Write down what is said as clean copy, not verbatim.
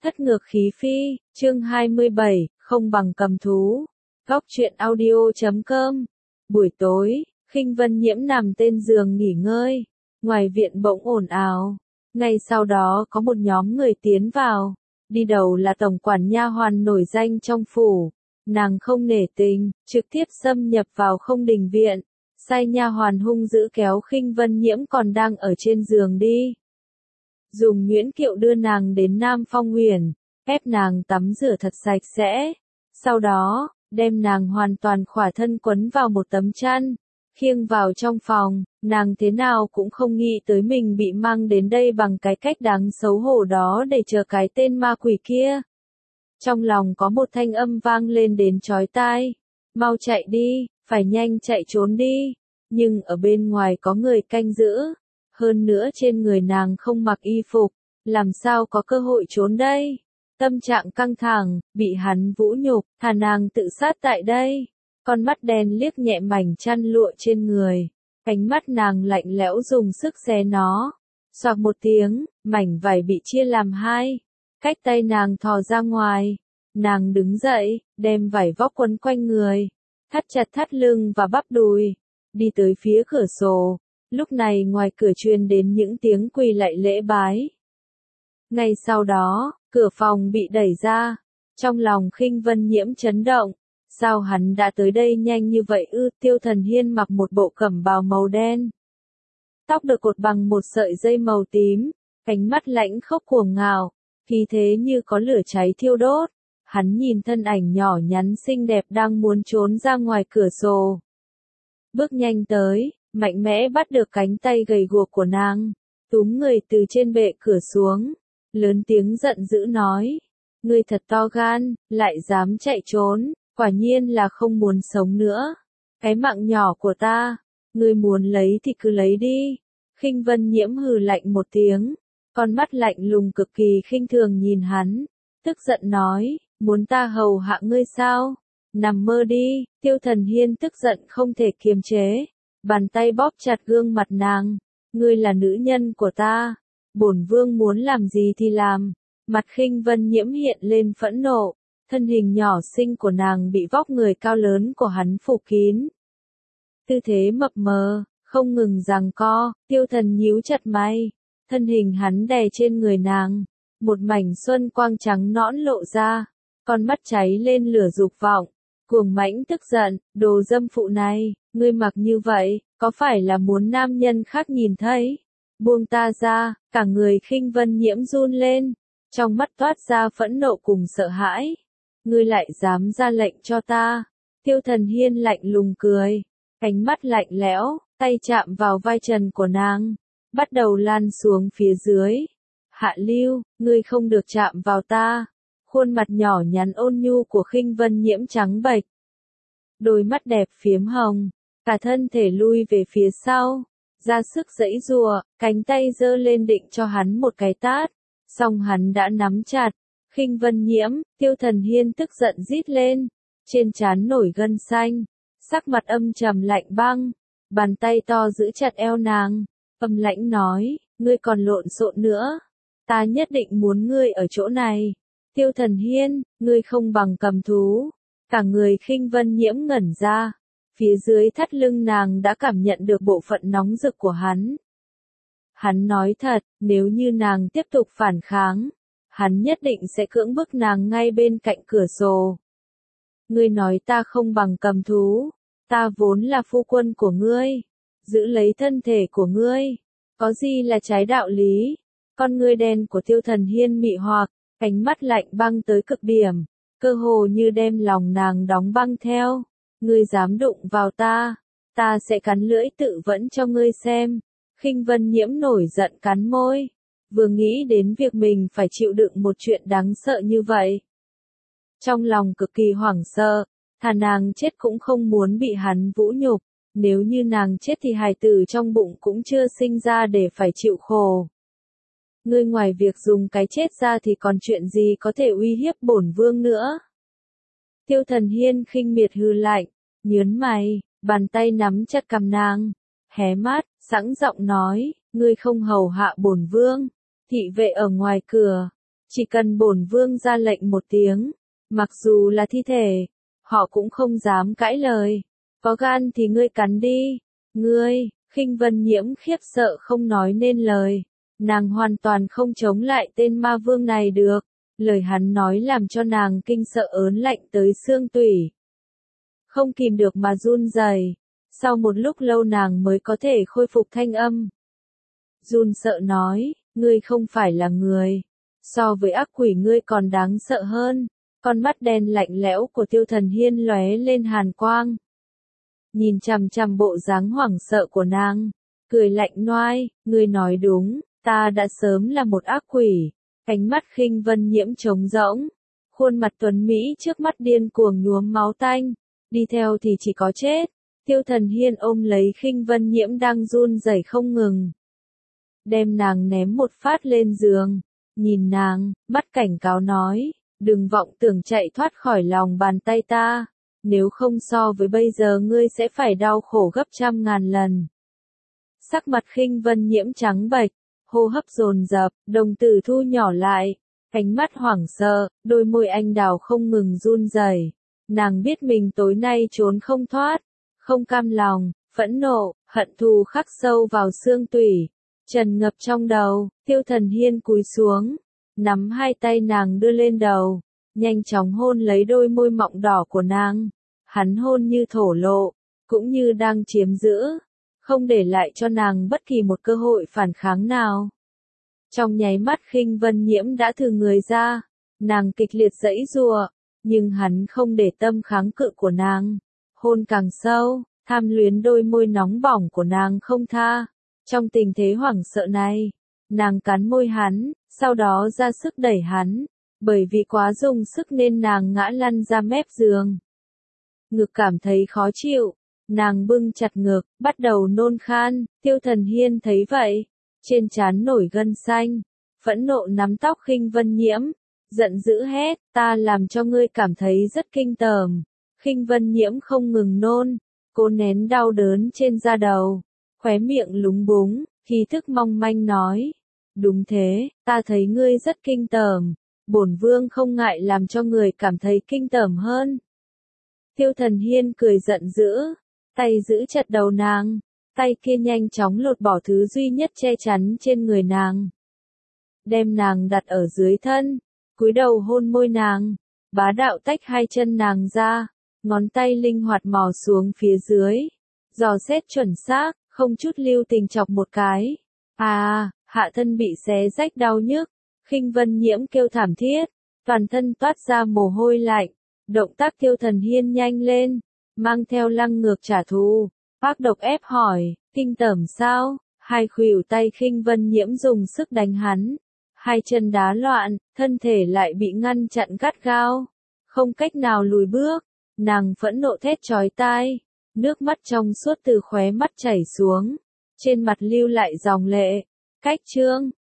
Thất ngược khí phi, chương 27, không bằng cầm thú. Góc truyện audio.com. Buổi tối, Khinh Vân Nhiễm nằm trên giường nghỉ ngơi. Ngoài viện bỗng ồn ào. Ngay sau đó có một nhóm người tiến vào. Đi đầu là tổng quản nha hoàn nổi danh trong phủ. Nàng không nể tình, trực tiếp xâm nhập vào Không Đình viện. Sai nha hoàn hung dữ kéo Khinh Vân Nhiễm còn đang ở trên giường đi. Dùng nhuyễn kiệu đưa nàng đến Nam Phong Huyền, ép nàng tắm rửa thật sạch sẽ. Sau đó, đem nàng hoàn toàn khỏa thân quấn vào một tấm chăn, khiêng vào trong phòng. Nàng thế nào cũng không nghĩ tới mình bị mang đến đây bằng cái cách đáng xấu hổ đó để chờ cái tên ma quỷ kia. Trong lòng có một thanh âm vang lên đến chói tai. Mau chạy đi, phải nhanh chạy trốn đi. Nhưng ở bên ngoài có người canh giữ. Hơn nữa trên người nàng không mặc y phục, làm sao có cơ hội trốn đây? Tâm trạng căng thẳng, bị hắn vũ nhục, thà nàng tự sát tại đây. Con mắt đen liếc nhẹ mảnh chăn lụa trên người, ánh mắt nàng lạnh lẽo dùng sức xé nó. Xoạc một tiếng, mảnh vải bị chia làm hai, cách tay nàng thò ra ngoài. Nàng đứng dậy, đem vải vóc quấn quanh người, thắt chặt thắt lưng và bắp đùi, đi tới phía cửa sổ. Lúc này ngoài cửa truyền đến những tiếng quỳ lạy lễ bái. Ngay sau đó, cửa phòng bị đẩy ra. Trong lòng Khinh Vân Nhiễm chấn động. Sao hắn đã tới đây nhanh như vậy ư? Tiêu Thần Hiên mặc một bộ cẩm bào màu đen. Tóc được cột bằng một sợi dây màu tím. Ánh mắt lãnh khốc cuồng ngạo. Khí thế như có lửa cháy thiêu đốt. Hắn nhìn thân ảnh nhỏ nhắn xinh đẹp đang muốn trốn ra ngoài cửa sổ. Bước nhanh tới. Mạnh mẽ bắt được cánh tay gầy guộc của nàng, túm người từ trên bệ cửa xuống, lớn tiếng giận dữ nói, ngươi thật to gan, lại dám chạy trốn, quả nhiên là không muốn sống nữa. Cái mạng nhỏ của ta, ngươi muốn lấy thì cứ lấy đi. Khinh Vân Nhiễm hừ lạnh một tiếng, con mắt lạnh lùng cực kỳ khinh thường nhìn hắn, tức giận nói, muốn ta hầu hạ ngươi sao? Nằm mơ đi. Tiêu Thần Hiên tức giận không thể kiềm chế. Bàn tay bóp chặt gương mặt nàng, ngươi là nữ nhân của ta, bổn vương muốn làm gì thì làm. Mặt Khinh Vân Nhiễm hiện lên phẫn nộ, thân hình nhỏ xinh của nàng bị vóc người cao lớn của hắn phủ kín. Tư thế mập mờ, không ngừng giằng co, Tiêu Thần nhíu chặt mày, thân hình hắn đè trên người nàng, một mảnh xuân quang trắng nõn lộ ra, con mắt cháy lên lửa dục vọng. Cuồng mãnh tức giận, đồ dâm phụ này, ngươi mặc như vậy, có phải là muốn nam nhân khác nhìn thấy? Buông ta ra. Cả người Khinh Vân Nhiễm run lên, trong mắt toát ra phẫn nộ cùng sợ hãi. Ngươi lại dám ra lệnh cho ta? Tiêu Thần Hiên lạnh lùng cười, ánh mắt lạnh lẽo, tay chạm vào vai trần của nàng, bắt đầu lan xuống phía dưới. Hạ lưu, ngươi không được chạm vào ta. Khuôn mặt nhỏ nhắn ôn nhu của Khinh Vân Nhiễm trắng bệch. Đôi mắt đẹp phiếm hồng, cả thân thể lui về phía sau, ra sức giãy giụa, cánh tay giơ lên định cho hắn một cái tát, song hắn đã nắm chặt. Khinh Vân Nhiễm, Tiêu Thần Hiên tức giận rít lên, trên trán nổi gân xanh, sắc mặt âm trầm lạnh băng, bàn tay to giữ chặt eo nàng, âm lãnh nói, ngươi còn lộn xộn nữa, ta nhất định muốn ngươi ở chỗ này. Tiêu Thần Hiên, ngươi không bằng cầm thú. Cả người Khinh Vân Nhiễm ngẩn ra, phía dưới thắt lưng nàng đã cảm nhận được bộ phận nóng rực của hắn. Hắn nói thật, nếu như nàng tiếp tục phản kháng, hắn nhất định sẽ cưỡng bức nàng ngay bên cạnh cửa sổ. Ngươi nói ta không bằng cầm thú, ta vốn là phu quân của ngươi, giữ lấy thân thể của ngươi, có gì là trái đạo lý? Con ngươi đen của Tiêu Thần Hiên mị hoặc, ánh mắt lạnh băng tới cực điểm, cơ hồ như đem lòng nàng đóng băng theo. Ngươi dám đụng vào ta, ta sẽ cắn lưỡi tự vẫn cho ngươi xem. Khinh Vân Nhiễm nổi giận cắn môi, vừa nghĩ đến việc mình phải chịu đựng một chuyện đáng sợ như vậy. Trong lòng cực kỳ hoảng sợ, thà nàng chết cũng không muốn bị hắn vũ nhục, nếu như nàng chết thì hài tử trong bụng cũng chưa sinh ra để phải chịu khổ. Ngươi ngoài việc dùng cái chết ra thì còn chuyện gì có thể uy hiếp bổn vương nữa? Tiêu Thần Hiên khinh miệt hừ lạnh, nhớn mày, bàn tay nắm chặt cằm nàng, hé mắt, sẵn giọng nói, ngươi không hầu hạ bổn vương. Thị vệ ở ngoài cửa, Chỉ cần bổn vương ra lệnh một tiếng, mặc dù là thi thể, họ cũng không dám cãi lời. Có gan thì ngươi cắn đi. Ngươi, Khinh Vân Nhiễm khiếp sợ không nói nên lời. Nàng hoàn toàn không chống lại tên ma vương này được. Lời hắn nói làm cho nàng kinh sợ ớn lạnh tới xương tủy. Không kìm được mà run rẩy. Sau một lúc lâu nàng mới có thể khôi phục thanh âm. Run sợ nói, ngươi không phải là người. So với ác quỷ ngươi còn đáng sợ hơn. Con mắt đen lạnh lẽo của Tiêu Thần Hiên lóe lên hàn quang. Nhìn chằm chằm bộ dáng hoảng sợ của nàng, cười lạnh noai, ngươi nói đúng, ta đã sớm là một ác quỷ. Ánh mắt Khinh Vân Nhiễm trống rỗng, khuôn mặt tuấn mỹ trước mắt điên cuồng nhuốm máu tanh, đi theo thì chỉ có chết. Tiêu Thần Hiên ôm lấy Khinh Vân Nhiễm đang run rẩy không ngừng, đem nàng ném một phát lên giường, nhìn nàng, mắt cảnh cáo nói, đừng vọng tưởng chạy thoát khỏi lòng bàn tay ta, nếu không so với bây giờ ngươi sẽ phải đau khổ gấp trăm ngàn lần. Sắc mặt Khinh Vân Nhiễm trắng bệch, hô hấp dồn dập, đồng tử thu nhỏ lại, ánh mắt hoảng sợ, đôi môi anh đào không ngừng run rẩy. Nàng biết mình tối nay trốn không thoát, không cam lòng, phẫn nộ, hận thù khắc sâu vào xương tủy, tràn ngập trong đầu. Tiêu Thần Hiên cúi xuống, nắm hai tay nàng đưa lên đầu, nhanh chóng hôn lấy đôi môi mọng đỏ của nàng. Hắn hôn như thổ lộ, cũng như đang chiếm giữ, không để lại cho nàng bất kỳ một cơ hội phản kháng nào. Trong nháy mắt Khinh Vân Nhiễm đã thừ người ra, nàng kịch liệt giãy giụa, nhưng hắn không để tâm kháng cự của nàng. Hôn càng sâu, tham luyến đôi môi nóng bỏng của nàng không tha. Trong tình thế hoảng sợ này, nàng cắn môi hắn, sau đó ra sức đẩy hắn, bởi vì quá dùng sức nên nàng ngã lăn ra mép giường. Ngực cảm thấy khó chịu, nàng bưng chặt ngực, bắt đầu nôn khan. Tiêu Thần Hiên thấy vậy, trên trán nổi gân xanh, phẫn nộ nắm tóc Khinh Vân Nhiễm, giận dữ hét, ta làm cho ngươi cảm thấy rất kinh tởm. Khinh Vân Nhiễm không ngừng nôn, cô nén đau đớn trên da đầu, khóe miệng lúng búng, khí thức mong manh nói, đúng thế, ta thấy ngươi rất kinh tởm, bổn vương không ngại làm cho người cảm thấy kinh tởm hơn. Tiêu Thần Hiên cười giận dữ, tay giữ chặt đầu nàng, tay kia nhanh chóng lột bỏ thứ duy nhất che chắn trên người nàng. Đem nàng đặt ở dưới thân, cúi đầu hôn môi nàng, bá đạo tách hai chân nàng ra, ngón tay linh hoạt mò xuống phía dưới, dò xét chuẩn xác, không chút lưu tình chọc một cái. Hạ thân bị xé rách đau nhức, Khinh Vân Nhiễm kêu thảm thiết, toàn thân toát ra mồ hôi lạnh. Động tác Tiêu Thần Hiên nhanh lên, mang theo lăng ngược trả thù. Ác độc ép hỏi, kinh tởm sao? Hai khuỷu tay Khinh Vân Nhiễm dùng sức đánh hắn, hai chân đá loạn, thân thể lại bị ngăn chặn gắt gao, không cách nào lùi bước. Nàng phẫn nộ thét chói tai, nước mắt trong suốt từ khóe mắt chảy xuống, trên mặt lưu lại dòng lệ. Cách chương